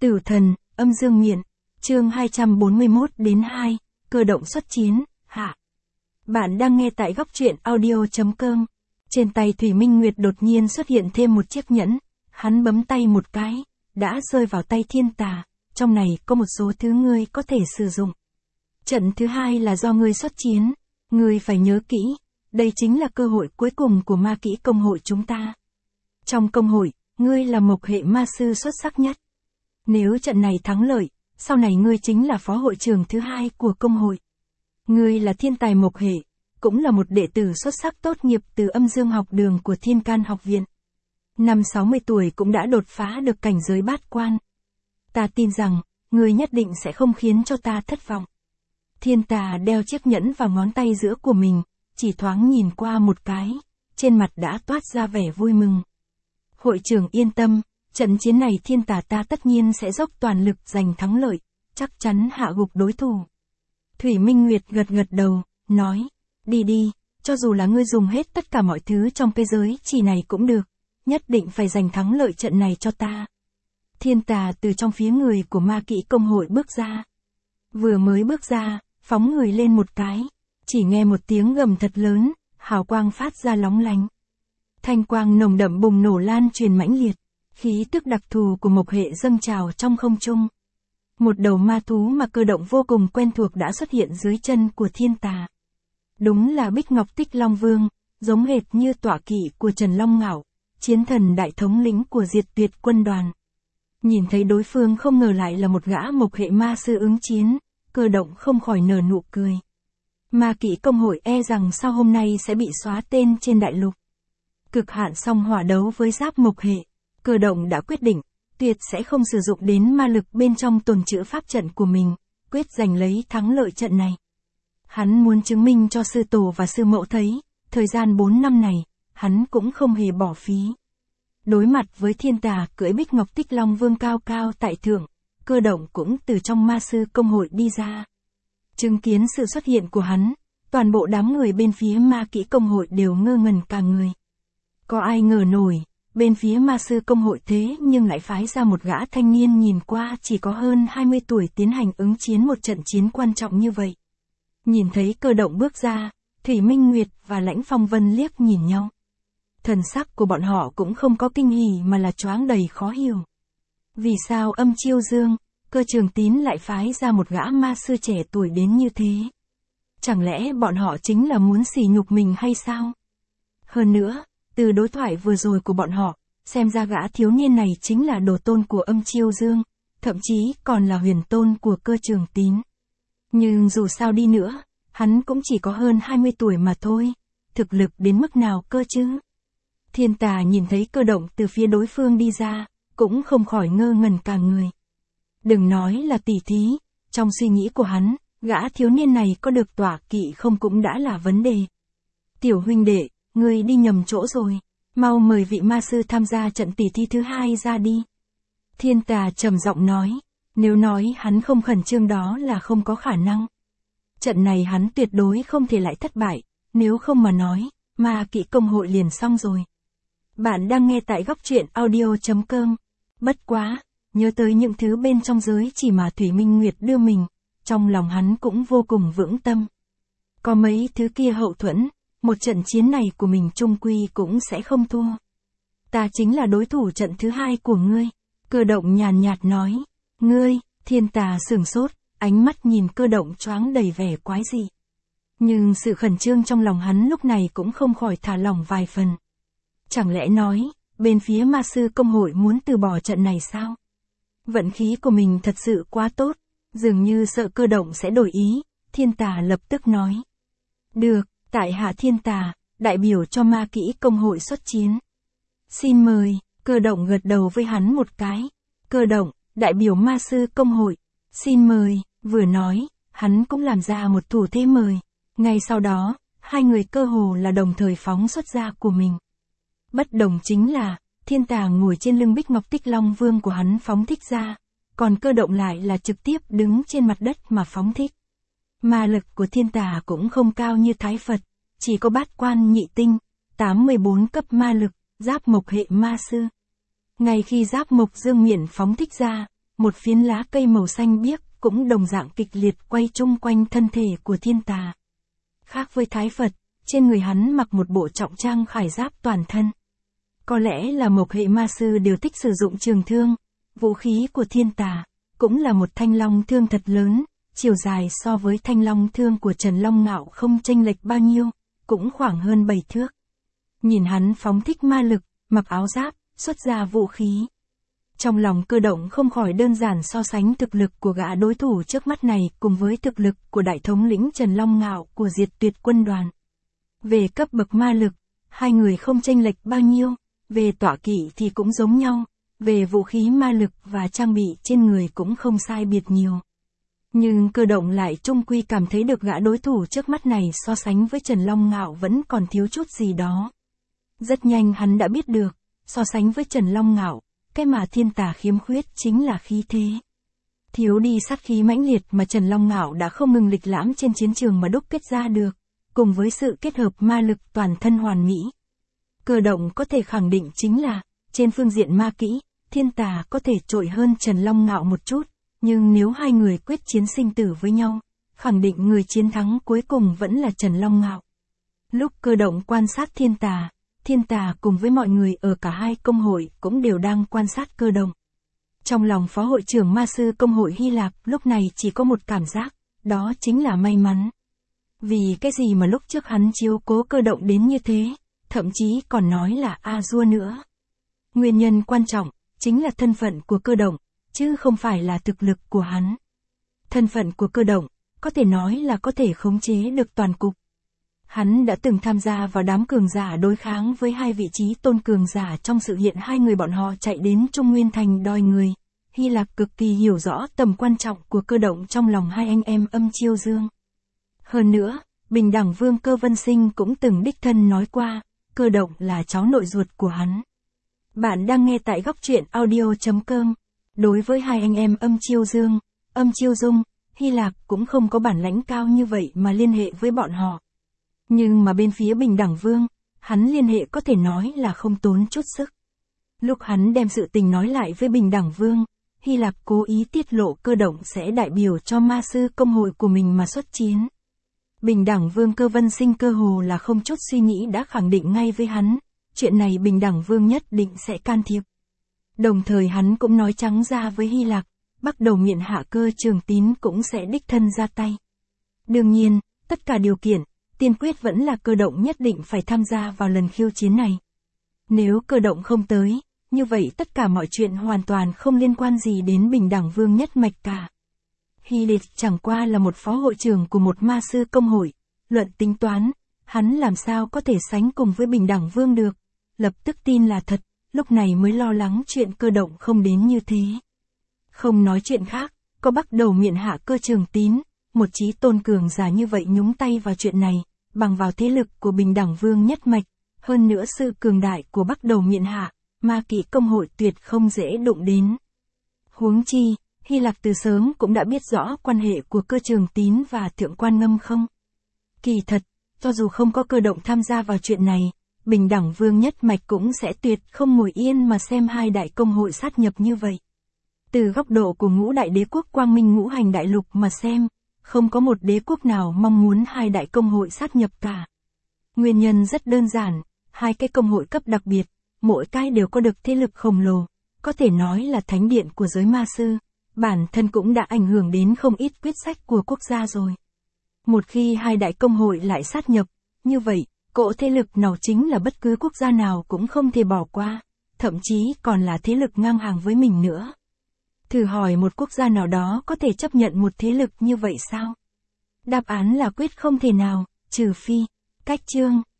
Tử thần, âm dương miện, chương 241-2, cơ động xuất chiến, hạ. Bạn đang nghe tại góc truyện audio.com. Trên tay Thủy Minh Nguyệt đột nhiên xuất hiện thêm một chiếc nhẫn, hắn bấm tay một cái, đã rơi vào tay Thiên Tà, trong này có một số thứ ngươi có thể sử dụng. Trận thứ hai là do ngươi xuất chiến, ngươi phải nhớ kỹ, đây chính là cơ hội cuối cùng của ma kỹ công hội chúng ta. Trong công hội, ngươi là mộc hệ ma sư xuất sắc nhất. Nếu trận này thắng lợi, sau này ngươi chính là phó hội trưởng thứ hai của công hội. Ngươi là thiên tài mộc hệ, cũng là một đệ tử xuất sắc tốt nghiệp từ âm dương học đường của Thiên Can học viện. Năm 60 tuổi cũng đã đột phá được cảnh giới bát quan. Ta tin rằng, ngươi nhất định sẽ không khiến cho ta thất vọng. Thiên Tà đeo chiếc nhẫn vào ngón tay giữa của mình, chỉ thoáng nhìn qua một cái, trên mặt đã toát ra vẻ vui mừng. Hội trưởng yên tâm, trận chiến này Thiên Tà ta tất nhiên sẽ dốc toàn lực giành thắng lợi, chắc chắn hạ gục đối thủ. Thủy Minh Nguyệt gật gật đầu, nói, đi đi, cho dù là ngươi dùng hết tất cả mọi thứ trong cái giới chỉ này cũng được, nhất định phải giành thắng lợi trận này cho ta. Thiên Tà từ trong phía người của ma kỵ công hội bước ra. Vừa mới bước ra, phóng người lên một cái, chỉ nghe một tiếng gầm thật lớn, hào quang phát ra lóng lánh. Thanh quang nồng đậm bùng nổ lan truyền mãnh liệt, khí tức đặc thù của mộc hệ dâng trào trong không trung. Một đầu ma thú mà cơ động vô cùng quen thuộc đã xuất hiện dưới chân của Thiên Tà. Đúng là Bích Ngọc Tích Long Vương, giống hệt như tọa kỵ của Trần Long Ngạo, chiến thần đại thống lĩnh của Diệt Tuyệt quân đoàn. Nhìn thấy đối phương không ngờ lại là một gã mộc hệ ma sư ứng chiến, cơ động không khỏi nở nụ cười. Ma kỵ công hội e rằng sau hôm nay sẽ bị xóa tên trên đại lục. Cực hạn song hỏa đấu với giáp mộc hệ, cơ động đã quyết định, tuyệt sẽ không sử dụng đến ma lực bên trong tồn trữ pháp trận của mình, quyết giành lấy thắng lợi trận này. Hắn muốn chứng minh cho sư tổ và sư mẫu thấy, thời gian 4 năm này, hắn cũng không hề bỏ phí. Đối mặt với Thiên Tà cưỡi Bích Ngọc Tích Long Vương cao cao tại thượng, cơ động cũng từ trong ma sư công hội đi ra. Chứng kiến sự xuất hiện của hắn, toàn bộ đám người bên phía ma kỹ công hội đều ngơ ngẩn cả người. Có ai ngờ nổi, bên phía ma sư công hội thế nhưng lại phái ra một gã thanh niên nhìn qua chỉ có hơn 20 tuổi tiến hành ứng chiến một trận chiến quan trọng như vậy. Nhìn thấy cơ động bước ra, Thủy Minh Nguyệt và Lãnh Phong Vân liếc nhìn nhau. Thần sắc của bọn họ cũng không có kinh hỉ mà là choáng đầy khó hiểu. Vì sao Âm Chiêu Dương, Cơ Trường Tín lại phái ra một gã ma sư trẻ tuổi đến như thế? Chẳng lẽ bọn họ chính là muốn sỉ nhục mình hay sao? Hơn nữa, từ đối thoại vừa rồi của bọn họ, xem ra gã thiếu niên này chính là đồ tôn của Âm Chiêu Dương, thậm chí còn là huyền tôn của Cơ Trường Tín. Nhưng dù sao đi nữa, hắn cũng chỉ có hơn 20 tuổi mà thôi, thực lực đến mức nào cơ chứ? Thiên Tà nhìn thấy cơ động từ phía đối phương đi ra, cũng không khỏi ngơ ngẩn cả người. Đừng nói là tỉ thí, trong suy nghĩ của hắn, gã thiếu niên này có được tọa kỵ không cũng đã là vấn đề. Tiểu huynh đệ, ngươi đi nhầm chỗ rồi, mau mời vị ma sư tham gia trận tỉ thí thứ hai ra đi. Thiên Tà trầm giọng nói, nếu nói hắn không khẩn trương đó là không có khả năng. Trận này hắn tuyệt đối không thể lại thất bại, nếu không mà nói, ma kỵ công hội liền xong rồi. Bạn đang nghe tại góc truyện audio.com. Bất quá, nhớ tới những thứ bên trong giới chỉ mà Thủy Minh Nguyệt đưa mình, trong lòng hắn cũng vô cùng vững tâm. Có mấy thứ kia hậu thuẫn, một trận chiến này của mình chung quy cũng sẽ không thua. Ta chính là đối thủ trận thứ hai của ngươi, cơ động nhàn nhạt nói. Ngươi, Thiên Tà sửng sốt, ánh mắt nhìn cơ động choáng đầy vẻ quái dị. Nhưng sự khẩn trương trong lòng hắn lúc này cũng không khỏi thả lỏng vài phần. Chẳng lẽ nói, bên phía ma sư công hội muốn từ bỏ trận này sao? Vận khí của mình thật sự quá tốt, dường như sợ cơ động sẽ đổi ý, Thiên Tà lập tức nói. Được, tại hạ Thiên Tà, đại biểu cho ma kỹ công hội xuất chiến. Xin mời, cơ động gật đầu với hắn một cái. Cơ động, đại biểu ma sư công hội, xin mời, vừa nói, hắn cũng làm ra một thủ thế mời. Ngay sau đó, hai người cơ hồ là đồng thời phóng xuất ra của mình. Bất đồng chính là, Thiên Tà ngồi trên lưng Bích Ngọc Tích Long Vương của hắn phóng thích ra, còn cơ động lại là trực tiếp đứng trên mặt đất mà phóng thích. Ma lực của Thiên Tà cũng không cao như Thái Phật, chỉ có bát quan nhị tinh, 84 cấp ma lực, giáp mộc hệ ma sư. Ngay khi giáp mộc dương miện phóng thích ra, một phiến lá cây màu xanh biếc cũng đồng dạng kịch liệt quay chung quanh thân thể của thiên tà. Khác với Thái Phật, trên người hắn mặc một bộ trọng trang khải giáp toàn thân. Có lẽ là mộc hệ ma sư đều thích sử dụng trường thương, vũ khí của thiên tà, cũng là một thanh long thương thật lớn, chiều dài so với thanh long thương của Trần Long Ngạo không chênh lệch bao nhiêu, cũng khoảng hơn 7 thước. Nhìn hắn phóng thích ma lực, mặc áo giáp, xuất ra vũ khí. Trong lòng Cơ Động không khỏi đơn giản so sánh thực lực của gã đối thủ trước mắt này cùng với thực lực của đại thống lĩnh Trần Long Ngạo của Diệt Tuyệt Quân đoàn. Về cấp bậc ma lực, hai người không chênh lệch bao nhiêu, về tọa kỵ thì cũng giống nhau, về vũ khí ma lực và trang bị trên người cũng không sai biệt nhiều. Nhưng Cơ Động lại trung quy cảm thấy được gã đối thủ trước mắt này so sánh với Trần Long Ngạo vẫn còn thiếu chút gì đó. Rất nhanh hắn đã biết được, so sánh với Trần Long Ngạo, cái mà thiên tà khiếm khuyết chính là khí thế. Thiếu đi sát khí mãnh liệt mà Trần Long Ngạo đã không ngừng lịch lãm trên chiến trường mà đúc kết ra được, cùng với sự kết hợp ma lực toàn thân hoàn mỹ. Cơ Động có thể khẳng định chính là, trên phương diện ma kỹ, thiên tà có thể trội hơn Trần Long Ngạo một chút, nhưng nếu hai người quyết chiến sinh tử với nhau, khẳng định người chiến thắng cuối cùng vẫn là Trần Long Ngạo. Lúc Cơ Động quan sát thiên tà cùng với mọi người ở cả hai công hội cũng đều đang quan sát Cơ Động. Trong lòng phó hội trưởng ma sư công hội Hy Lạp lúc này chỉ có một cảm giác, đó chính là may mắn. Vì cái gì mà lúc trước hắn chiếu cố Cơ Động đến như thế, thậm chí còn nói là A-dua nữa. Nguyên nhân quan trọng, chính là thân phận của Cơ Động, chứ không phải là thực lực của hắn. Thân phận của Cơ Động, có thể nói là có thể khống chế được toàn cục. Hắn đã từng tham gia vào đám cường giả đối kháng với hai vị trí tôn cường giả trong sự hiện hai người bọn họ chạy đến Trung Nguyên Thành đòi người. Hy Lạp cực kỳ hiểu rõ tầm quan trọng của Cơ Động trong lòng hai anh em Âm Chiêu Dương. Hơn nữa, Bình Đẳng Vương Cơ Vân Sinh cũng từng đích thân nói qua, Cơ Động là cháu nội ruột của hắn. Bạn đang nghe tại góc truyện audio.com. Đối với hai anh em Âm Chiêu Dương, Âm Chiêu Dung, Hy Lạp cũng không có bản lãnh cao như vậy mà liên hệ với bọn họ. Nhưng mà bên phía Bình Đẳng Vương, hắn liên hệ có thể nói là không tốn chút sức. Lúc hắn đem sự tình nói lại với Bình Đẳng Vương, Hy Lạp cố ý tiết lộ Cơ Động sẽ đại biểu cho ma sư công hội của mình mà xuất chiến. Bình Đẳng Vương Cơ Vân Sinh cơ hồ là không chút suy nghĩ đã khẳng định ngay với hắn, chuyện này Bình Đẳng Vương nhất định sẽ can thiệp. Đồng thời hắn cũng nói trắng ra với Hy Lạp, Bắc Đầu Miện Hạ Cơ Trường Tín cũng sẽ đích thân ra tay. Đương nhiên, tất cả điều kiện, tiên quyết vẫn là Cơ Động nhất định phải tham gia vào lần khiêu chiến này. Nếu Cơ Động không tới, như vậy tất cả mọi chuyện hoàn toàn không liên quan gì đến Bình Đẳng Vương nhất mạch cả. Hy Lạp chẳng qua là một phó hội trưởng của một ma sư công hội, luận tính toán, hắn làm sao có thể sánh cùng với Bình Đẳng Vương được, lập tức tin là thật, lúc này mới lo lắng chuyện Cơ Động không đến như thế. Không nói chuyện khác, có Bắc Đầu Miện Hạ Cơ Trường Tín, một chí tôn cường giả như vậy nhúng tay vào chuyện này, bằng vào thế lực của Bình Đẳng Vương nhất mạch, hơn nữa sự cường đại của Bắc Đầu Miện Hạ, ma kỵ công hội tuyệt không dễ đụng đến. Huống chi, Hy Lạp từ sớm cũng đã biết rõ quan hệ của Cơ Trường Tín và Thượng Quan Ngâm không. Kỳ thật, cho dù không có Cơ Động tham gia vào chuyện này, Bình Đẳng Vương nhất mạch cũng sẽ tuyệt không ngồi yên mà xem hai đại công hội sát nhập như vậy. Từ góc độ của ngũ đại đế quốc quang minh ngũ hành đại lục mà xem, không có một đế quốc nào mong muốn hai đại công hội sát nhập cả. Nguyên nhân rất đơn giản, hai cái công hội cấp đặc biệt, mỗi cái đều có được thế lực khổng lồ, có thể nói là thánh điện của giới ma sư, bản thân cũng đã ảnh hưởng đến không ít quyết sách của quốc gia rồi. Một khi hai đại công hội lại sát nhập, như vậy, cỗ thế lực nào chính là bất cứ quốc gia nào cũng không thể bỏ qua, thậm chí còn là thế lực ngang hàng với mình nữa. Thử hỏi một quốc gia nào đó có thể chấp nhận một thế lực như vậy sao? Đáp án là quyết không thể nào, trừ phi, cách chương.